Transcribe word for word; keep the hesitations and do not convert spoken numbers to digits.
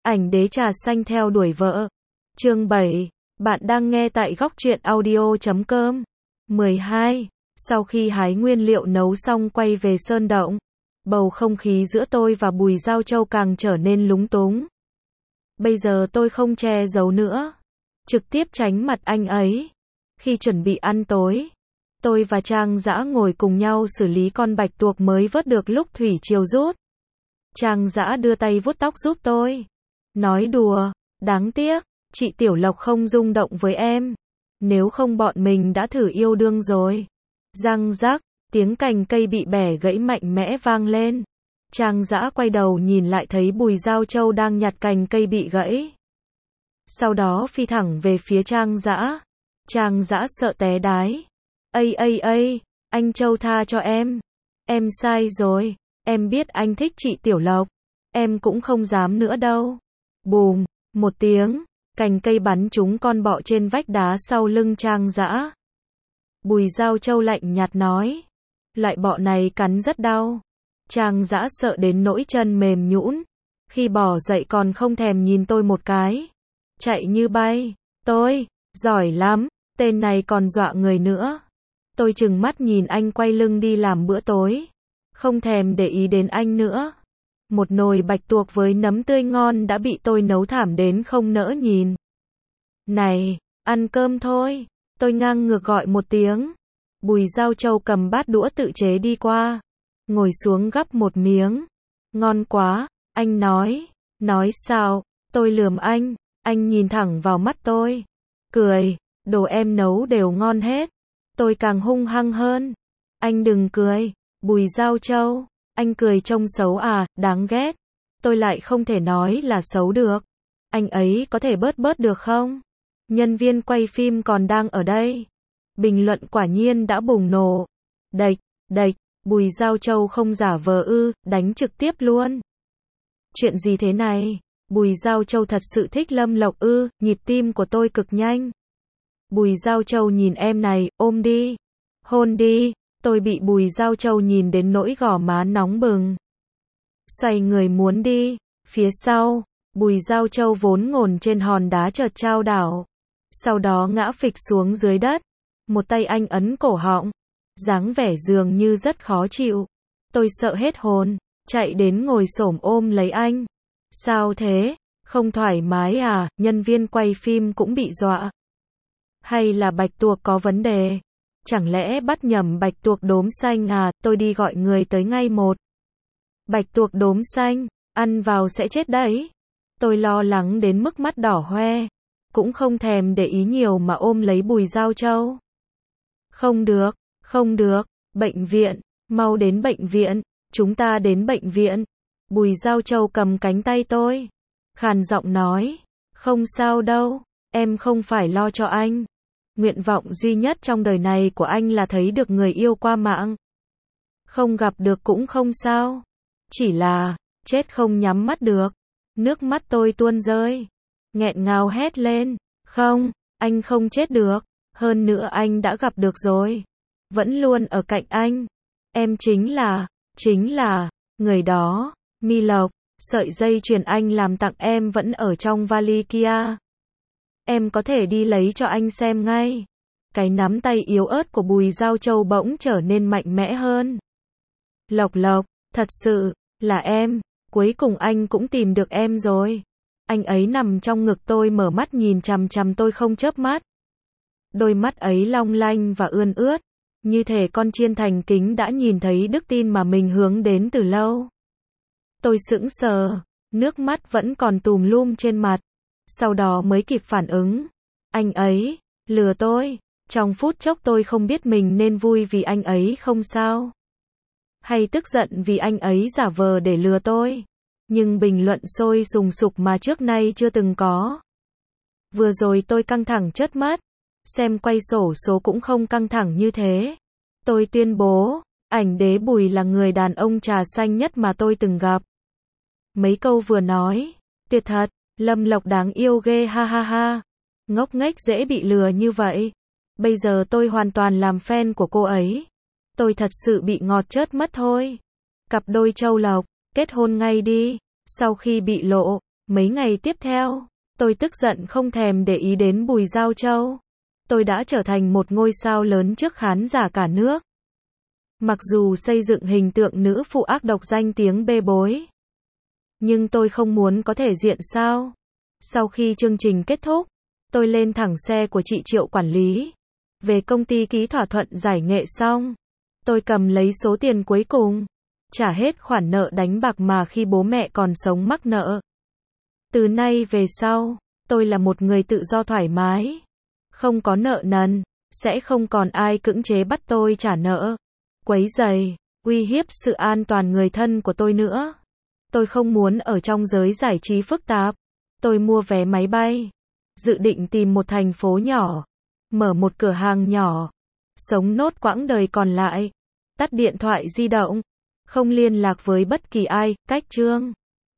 Ảnh đế trà xanh theo đuổi vợ. Chương bảy. Bạn đang nghe tại góc truyện audio chấm com. mười hai. Sau khi hái nguyên liệu nấu xong quay về sơn động, bầu không khí giữa tôi và Bùi Giao Châu càng trở nên lúng túng. Bây giờ tôi không che giấu nữa, trực tiếp tránh mặt anh ấy. Khi chuẩn bị ăn tối, tôi và Trang Dã ngồi cùng nhau xử lý con bạch tuộc mới vớt được lúc thủy triều rút. Trang Dã đưa tay vuốt tóc giúp tôi, nói đùa, đáng tiếc, chị Tiểu Lộc không rung động với em. Nếu không bọn mình đã thử yêu đương rồi. Răng rắc, tiếng cành cây bị bẻ gãy mạnh mẽ vang lên. Trang Dã quay đầu nhìn lại thấy Bùi Giao Châu đang nhặt cành cây bị gãy. Sau đó phi thẳng về phía Trang Dã. Trang Dã sợ té đái. Ây ây ây, anh Châu tha cho em. Em sai rồi, em biết anh thích chị Tiểu Lộc. Em cũng không dám nữa đâu. Bùm, một tiếng, cành cây bắn trúng con bọ trên vách đá sau lưng Trang Dã. Bùi Giao Châu lạnh nhạt nói, loại bọ này cắn rất đau. Trang Dã sợ đến nỗi chân mềm nhũn, khi bò dậy còn không thèm nhìn tôi một cái, chạy như bay. Tôi, giỏi lắm, tên này còn dọa người nữa. Tôi trừng mắt nhìn anh quay lưng đi làm bữa tối, không thèm để ý đến anh nữa. Một nồi bạch tuộc với nấm tươi ngon đã bị tôi nấu thảm đến không nỡ nhìn. Này, ăn cơm thôi, tôi ngang ngược gọi một tiếng. Bùi Giao Châu cầm bát đũa tự chế đi qua, ngồi xuống gắp một miếng. Ngon quá, anh nói. Nói sao? Tôi lườm anh, anh nhìn thẳng vào mắt tôi, cười, đồ em nấu đều ngon hết. Tôi càng hung hăng hơn. Anh đừng cười, Bùi Giao Châu, anh cười trông xấu à, đáng ghét. Tôi lại không thể nói là xấu được. Anh ấy có thể bớt bớt được không? Nhân viên quay phim còn đang ở đây. Bình luận quả nhiên đã bùng nổ. Đệch, đệch, Bùi Giao Châu không giả vờ ư, đánh trực tiếp luôn. Chuyện gì thế này? Bùi Giao Châu thật sự thích Lâm Lộc ư? Nhịp tim của tôi cực nhanh. Bùi Giao Châu nhìn em này, ôm đi, hôn đi. Tôi bị Bùi Giao Châu nhìn đến nỗi gò má nóng bừng. Xoay người muốn đi, phía sau, Bùi Giao Châu vốn ngồi trên hòn đá chợt chao đảo. Sau đó ngã phịch xuống dưới đất. Một tay anh ấn cổ họng, dáng vẻ dường như rất khó chịu. Tôi sợ hết hồn, chạy đến ngồi xổm ôm lấy anh. Sao thế? Không thoải mái à? Nhân viên quay phim cũng bị dọa. Hay là bạch tuộc có vấn đề? Chẳng lẽ bắt nhầm bạch tuộc đốm xanh à? Tôi đi gọi người tới ngay một. Bạch tuộc đốm xanh, ăn vào sẽ chết đấy. Tôi lo lắng đến mức mắt đỏ hoe, cũng không thèm để ý nhiều mà ôm lấy Bùi Giao Châu. Không được, không được, bệnh viện, mau đến bệnh viện, chúng ta đến bệnh viện. Bùi Giao Châu cầm cánh tay tôi, khàn giọng nói, không sao đâu, em không phải lo cho anh. Nguyện vọng duy nhất trong đời này của anh là thấy được người yêu qua mạng. Không gặp được cũng không sao, chỉ là, chết không nhắm mắt được. Nước mắt tôi tuôn rơi, nghẹn ngào hét lên, không, anh không chết được, hơn nữa anh đã gặp được rồi, vẫn luôn ở cạnh anh. Em chính là, chính là, người đó, Mi Lộc, sợi dây chuyền anh làm tặng em vẫn ở trong vali kia. Em có thể đi lấy cho anh xem ngay. Cái nắm tay yếu ớt của Bùi Giao Châu bỗng trở nên mạnh mẽ hơn. Lộc Lộc, thật sự, là em, cuối cùng anh cũng tìm được em rồi. Anh ấy nằm trong ngực tôi mở mắt nhìn chằm chằm tôi không chớp mắt. Đôi mắt ấy long lanh và ươn ướt, như thể con chiên thành kính đã nhìn thấy đức tin mà mình hướng đến từ lâu. Tôi sững sờ, nước mắt vẫn còn tùm lum trên mặt. Sau đó mới kịp phản ứng. Anh ấy, lừa tôi. Trong phút chốc tôi không biết mình nên vui vì anh ấy không sao, hay tức giận vì anh ấy giả vờ để lừa tôi. Nhưng bình luận sôi sùng sục mà trước nay chưa từng có. Vừa rồi tôi căng thẳng chớp mắt, xem quay sổ số cũng không căng thẳng như thế. Tôi tuyên bố, ảnh đế Bùi là người đàn ông trà xanh nhất mà tôi từng gặp. Mấy câu vừa nói, tuyệt thật, Lâm Lộc đáng yêu ghê ha ha ha. Ngốc nghếch dễ bị lừa như vậy. Bây giờ tôi hoàn toàn làm fan của cô ấy. Tôi thật sự bị ngọt chớt mất thôi. Cặp đôi Châu Lộc, kết hôn ngay đi. Sau khi bị lộ, Mấy ngày tiếp theo, tôi tức giận không thèm để ý đến Bùi Giao Châu. Tôi đã trở thành một ngôi sao lớn trước khán giả cả nước. Mặc dù xây dựng hình tượng nữ phụ ác độc danh tiếng bê bối, nhưng tôi không muốn có thể diện sao. Sau khi chương trình kết thúc, tôi lên thẳng xe của chị Triệu quản lý, về công ty ký thỏa thuận giải nghệ xong. Tôi cầm lấy số tiền cuối cùng, trả hết khoản nợ đánh bạc mà khi bố mẹ còn sống mắc nợ. Từ nay về sau, tôi là một người tự do thoải mái, không có nợ nần, sẽ không còn ai cưỡng chế bắt tôi trả nợ, quấy rầy, uy hiếp sự an toàn người thân của tôi nữa. Tôi không muốn ở trong giới giải trí phức tạp. Tôi mua vé máy bay, dự định tìm một thành phố nhỏ, mở một cửa hàng nhỏ, sống nốt quãng đời còn lại, tắt điện thoại di động, không liên lạc với bất kỳ ai, cách chương.